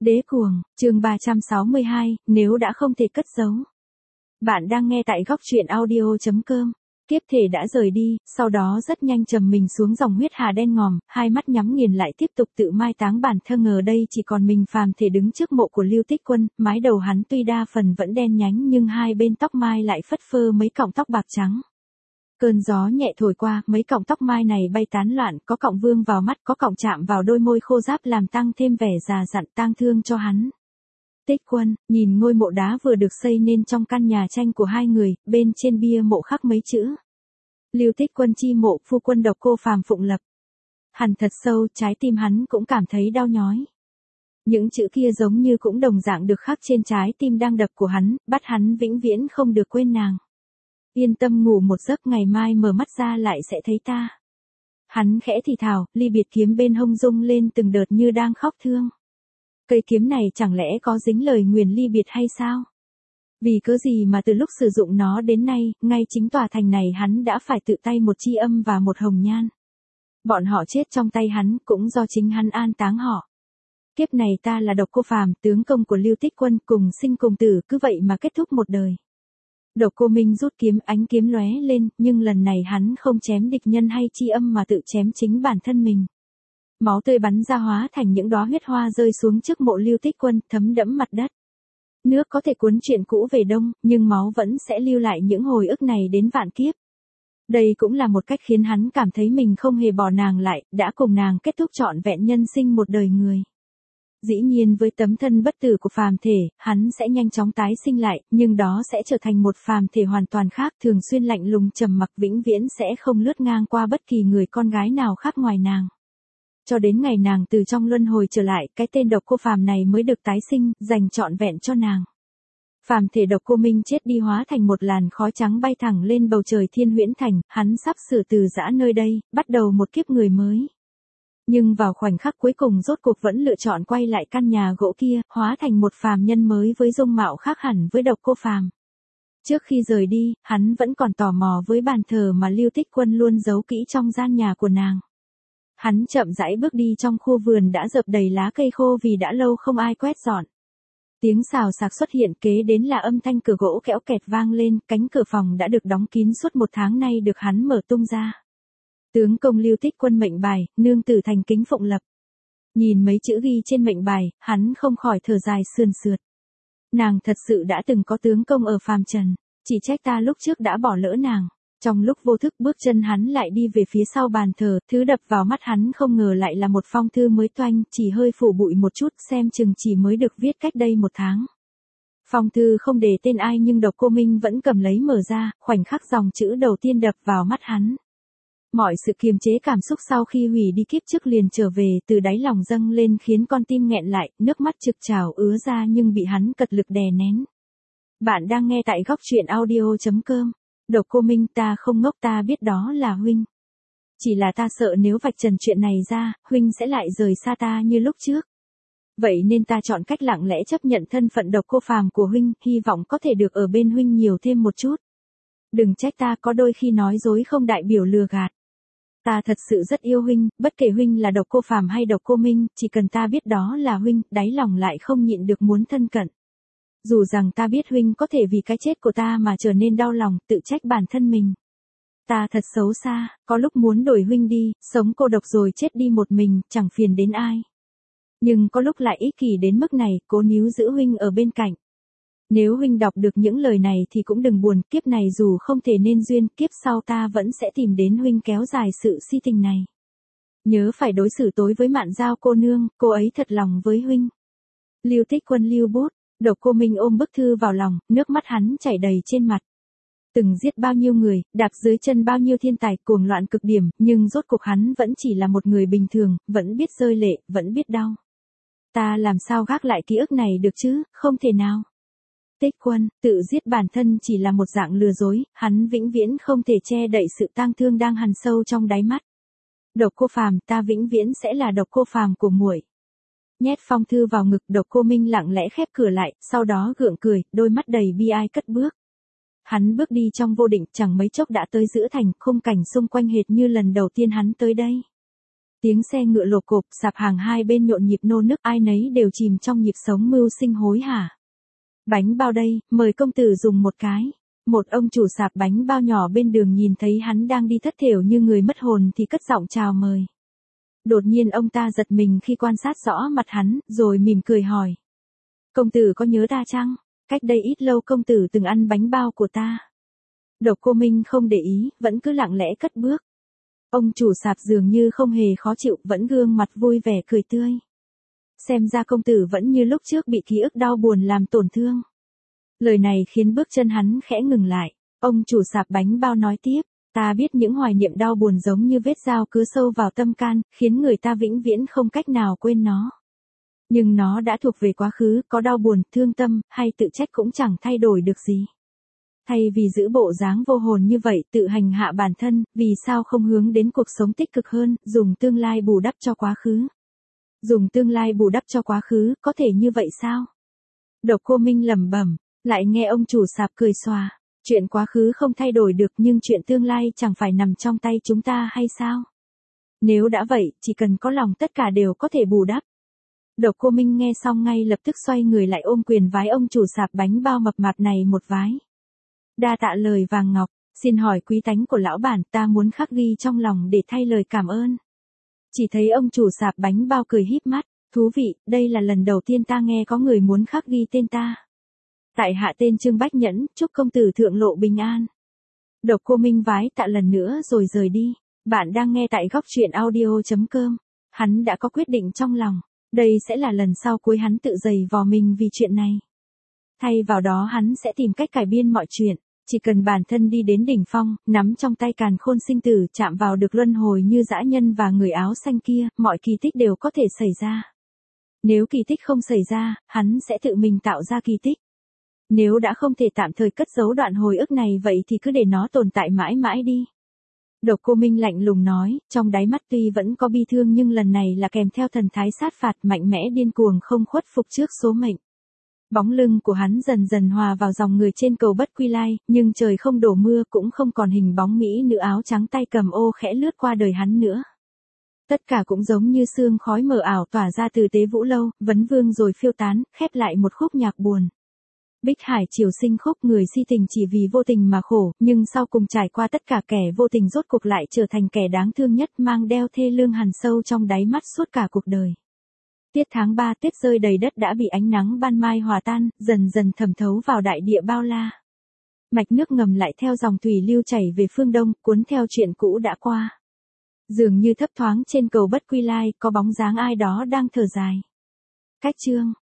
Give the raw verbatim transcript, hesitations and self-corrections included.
Đế cuồng, chương ba trăm sáu mươi hai, nếu đã không thể cất giấu. Bạn đang nghe tại góc truyện audio chấm com. Kiếp thể đã rời đi, sau đó rất nhanh trầm mình xuống dòng huyết hà đen ngòm, hai mắt nhắm nghiền lại tiếp tục tự mai táng bản thân. Ngờ đây chỉ còn mình phàm thể đứng trước mộ của Lưu Tích Quân, mái đầu hắn tuy đa phần vẫn đen nhánh nhưng hai bên tóc mai lại phất phơ mấy cọng tóc bạc trắng. Cơn gió nhẹ thổi qua, mấy cọng tóc mai này bay tán loạn, có cọng vương vào mắt, có cọng chạm vào đôi môi khô ráp làm tăng thêm vẻ già dặn tang thương cho hắn. Tích Quân, nhìn ngôi mộ đá vừa được xây nên trong căn nhà tranh của hai người, bên trên bia mộ khắc mấy chữ. Lưu Tích Quân chi mộ, phu quân độc cô phàm phụng lập. Hằn thật sâu, trái tim hắn cũng cảm thấy đau nhói. Những chữ kia giống như cũng đồng dạng được khắc trên trái tim đang đập của hắn, bắt hắn vĩnh viễn không được quên nàng. Yên tâm ngủ một giấc, ngày mai mở mắt ra lại sẽ thấy ta. Hắn khẽ thì thào, ly biệt kiếm bên hông rung lên từng đợt như đang khóc thương. Cây kiếm này chẳng lẽ có dính lời nguyền ly biệt hay sao? Vì cớ gì mà từ lúc sử dụng nó đến nay, ngay chính tòa thành này hắn đã phải tự tay một chi âm và một hồng nhan. Bọn họ chết trong tay hắn, cũng do chính hắn an táng họ. Kiếp này ta là độc cô phàm, tướng công của Lưu Tích Quân, cùng sinh cùng tử, cứ vậy mà kết thúc một đời. Độc Cô Minh rút kiếm, ánh kiếm lóe lên, nhưng lần này hắn không chém địch nhân hay chi âm mà tự chém chính bản thân mình. Máu tươi bắn ra hóa thành những đóa huyết hoa rơi xuống trước mộ Lưu Tích Quân, thấm đẫm mặt đất. Nước có thể cuốn chuyện cũ về đông, nhưng máu vẫn sẽ lưu lại những hồi ức này đến vạn kiếp. Đây cũng là một cách khiến hắn cảm thấy mình không hề bỏ nàng lại, đã cùng nàng kết thúc trọn vẹn nhân sinh một đời người. Dĩ nhiên với tấm thân bất tử của phàm thể, hắn sẽ nhanh chóng tái sinh lại, nhưng đó sẽ trở thành một phàm thể hoàn toàn khác, thường xuyên lạnh lùng trầm mặc, vĩnh viễn sẽ không lướt ngang qua bất kỳ người con gái nào khác ngoài nàng. Cho đến ngày nàng từ trong luân hồi trở lại, cái tên độc cô phàm này mới được tái sinh, dành trọn vẹn cho nàng. Phàm thể Độc Cô Minh chết đi hóa thành một làn khói trắng bay thẳng lên bầu trời Thiên Huyễn Thành, hắn sắp sửa từ giã nơi đây, bắt đầu một kiếp người mới. Nhưng vào khoảnh khắc cuối cùng rốt cuộc vẫn lựa chọn quay lại căn nhà gỗ kia, hóa thành một phàm nhân mới với dung mạo khác hẳn với Độc Cô Phàm. Trước khi rời đi, hắn vẫn còn tò mò với bàn thờ mà Lưu Tích Quân luôn giấu kỹ trong gian nhà của nàng. Hắn chậm rãi bước đi trong khu vườn đã rợp đầy lá cây khô vì đã lâu không ai quét dọn. Tiếng xào xạc xuất hiện, kế đến là âm thanh cửa gỗ kẽo kẹt vang lên, cánh cửa phòng đã được đóng kín suốt một tháng nay được hắn mở tung ra. Tướng công Lưu Tích Quân mệnh bài, nương tử thành kính phụng lập. Nhìn mấy chữ ghi trên mệnh bài, hắn không khỏi thở dài sườn sượt. Nàng thật sự đã từng có tướng công ở phàm trần, chỉ trách ta lúc trước đã bỏ lỡ nàng. Trong lúc vô thức bước chân hắn lại đi về phía sau bàn thờ, thứ đập vào mắt hắn không ngờ lại là một phong thư mới toanh, chỉ hơi phủ bụi một chút, xem chừng chỉ mới được viết cách đây một tháng. Phong thư không để tên ai nhưng Độc Cô Minh vẫn cầm lấy mở ra, khoảnh khắc dòng chữ đầu tiên đập vào mắt hắn. Mọi sự kiềm chế cảm xúc sau khi hủy đi kiếp trước liền trở về, từ đáy lòng dâng lên khiến con tim nghẹn lại, nước mắt trực trào ứa ra nhưng bị hắn cật lực đè nén. Bạn đang nghe tại góc truyện audio chấm com. Độc Cô Minh, ta không ngốc, ta biết đó là huynh. Chỉ là ta sợ nếu vạch trần chuyện này ra, huynh sẽ lại rời xa ta như lúc trước. Vậy nên ta chọn cách lặng lẽ chấp nhận thân phận độc cô phàm của huynh, hy vọng có thể được ở bên huynh nhiều thêm một chút. Đừng trách ta, có đôi khi nói dối không đại biểu lừa gạt. Ta thật sự rất yêu huynh, bất kể huynh là độc cô phàm hay độc cô Minh, chỉ cần ta biết đó là huynh, đáy lòng lại không nhịn được muốn thân cận. Dù rằng ta biết huynh có thể vì cái chết của ta mà trở nên đau lòng, tự trách bản thân mình. Ta thật xấu xa, có lúc muốn đổi huynh đi, sống cô độc rồi chết đi một mình, chẳng phiền đến ai. Nhưng có lúc lại ích kỷ đến mức này, cố níu giữ huynh ở bên cạnh. Nếu huynh đọc được những lời này thì cũng đừng buồn, kiếp này dù không thể nên duyên, kiếp sau ta vẫn sẽ tìm đến huynh kéo dài sự si tình này. Nhớ phải đối xử tối với Mạn Giao cô nương, cô ấy thật lòng với huynh. Lưu Tích Quân lưu bút. Độc Cô Minh ôm bức thư vào lòng, nước mắt hắn chảy đầy trên mặt. Từng giết bao nhiêu người, đạp dưới chân bao nhiêu thiên tài, cuồng loạn cực điểm, nhưng rốt cuộc hắn vẫn chỉ là một người bình thường, vẫn biết rơi lệ, vẫn biết đau. Ta làm sao gác lại ký ức này được chứ, không thể nào. Tích Quân, tự giết bản thân chỉ là một dạng lừa dối, hắn vĩnh viễn không thể che đậy sự tang thương đang hằn sâu trong đáy mắt. Độc Cô Phàm, ta vĩnh viễn sẽ là Độc Cô Phàm của muội. Nhét phong thư vào ngực, Độc Cô Minh lặng lẽ khép cửa lại, sau đó gượng cười, đôi mắt đầy bi ai cất bước. Hắn bước đi trong vô định, chẳng mấy chốc đã tới giữa thành, khung cảnh xung quanh hệt như lần đầu tiên hắn tới đây. Tiếng xe ngựa lộp cộp, sạp hàng hai bên nhộn nhịp nô nức, ai nấy đều chìm trong nhịp sống mưu sinh hối hả. Bánh bao đây, mời công tử dùng một cái. Một ông chủ sạp bánh bao nhỏ bên đường nhìn thấy hắn đang đi thất thểu như người mất hồn thì cất giọng chào mời. Đột nhiên ông ta giật mình khi quan sát rõ mặt hắn, rồi mỉm cười hỏi. Công tử có nhớ ta chăng? Cách đây ít lâu công tử từng ăn bánh bao của ta. Độc Cô Minh không để ý, vẫn cứ lặng lẽ cất bước. Ông chủ sạp dường như không hề khó chịu, vẫn gương mặt vui vẻ cười tươi. Xem ra công tử vẫn như lúc trước bị ký ức đau buồn làm tổn thương. Lời này khiến bước chân hắn khẽ ngừng lại. Ông chủ sạp bánh bao nói tiếp, ta biết những hoài niệm đau buồn giống như vết dao cứ sâu vào tâm can, khiến người ta vĩnh viễn không cách nào quên nó. Nhưng nó đã thuộc về quá khứ, có đau buồn, thương tâm, hay tự trách cũng chẳng thay đổi được gì. Thay vì giữ bộ dáng vô hồn như vậy, tự hành hạ bản thân, vì sao không hướng đến cuộc sống tích cực hơn, dùng tương lai bù đắp cho quá khứ. Dùng tương lai bù đắp cho quá khứ, có thể như vậy sao? Độc Cô Minh lẩm bẩm, lại nghe ông chủ sạp cười xòa. Chuyện quá khứ không thay đổi được nhưng chuyện tương lai chẳng phải nằm trong tay chúng ta hay sao? Nếu đã vậy, chỉ cần có lòng tất cả đều có thể bù đắp. Độc Cô Minh nghe xong ngay lập tức xoay người lại ôm quyền vái ông chủ sạp bánh bao mập mạp này một vái. Đa tạ lời vàng ngọc, xin hỏi quý tánh của lão bản, ta muốn khắc ghi trong lòng để thay lời cảm ơn. Chỉ thấy ông chủ sạp bánh bao cười híp mắt, thú vị, đây là lần đầu tiên ta nghe có người muốn khắc ghi tên ta. Tại hạ tên Trương Bách Nhẫn, chúc công tử thượng lộ bình an. Độc Cô Minh vái tạ lần nữa rồi rời đi. Bạn đang nghe tại góc truyện audio chấm com. Hắn đã có quyết định trong lòng. Đây sẽ là lần sau cuối hắn tự giày vò mình vì chuyện này. Thay vào đó hắn sẽ tìm cách cải biên mọi chuyện. Chỉ cần bản thân đi đến đỉnh phong, nắm trong tay càn khôn sinh tử, chạm vào được luân hồi như dã nhân và người áo xanh kia, mọi kỳ tích đều có thể xảy ra. Nếu kỳ tích không xảy ra, hắn sẽ tự mình tạo ra kỳ tích. Nếu đã không thể tạm thời cất giấu đoạn hồi ức này vậy thì cứ để nó tồn tại mãi mãi đi. Độc Cô Minh lạnh lùng nói, trong đáy mắt tuy vẫn có bi thương nhưng lần này là kèm theo thần thái sát phạt mạnh mẽ điên cuồng không khuất phục trước số mệnh. Bóng lưng của hắn dần dần hòa vào dòng người trên cầu Bất Quy Lai, nhưng trời không đổ mưa cũng không còn hình bóng mỹ nữ áo trắng tay cầm ô khẽ lướt qua đời hắn nữa. Tất cả cũng giống như sương khói mờ ảo tỏa ra từ Tế Vũ Lâu, vấn vương rồi phiêu tán, khép lại một khúc nhạc buồn. Bích Hải triều sinh khúc, người si tình chỉ vì vô tình mà khổ, nhưng sau cùng trải qua tất cả kẻ vô tình rốt cuộc lại trở thành kẻ đáng thương nhất, mang đeo thê lương hằn sâu trong đáy mắt suốt cả cuộc đời. Tiết tháng ba, tuyết rơi đầy đất đã bị ánh nắng ban mai hòa tan, dần dần thẩm thấu vào đại địa bao la. Mạch nước ngầm lại theo dòng thủy lưu chảy về phương đông, cuốn theo chuyện cũ đã qua. Dường như thấp thoáng trên cầu Bất Quy Lai, có bóng dáng ai đó đang thở dài. Cách chương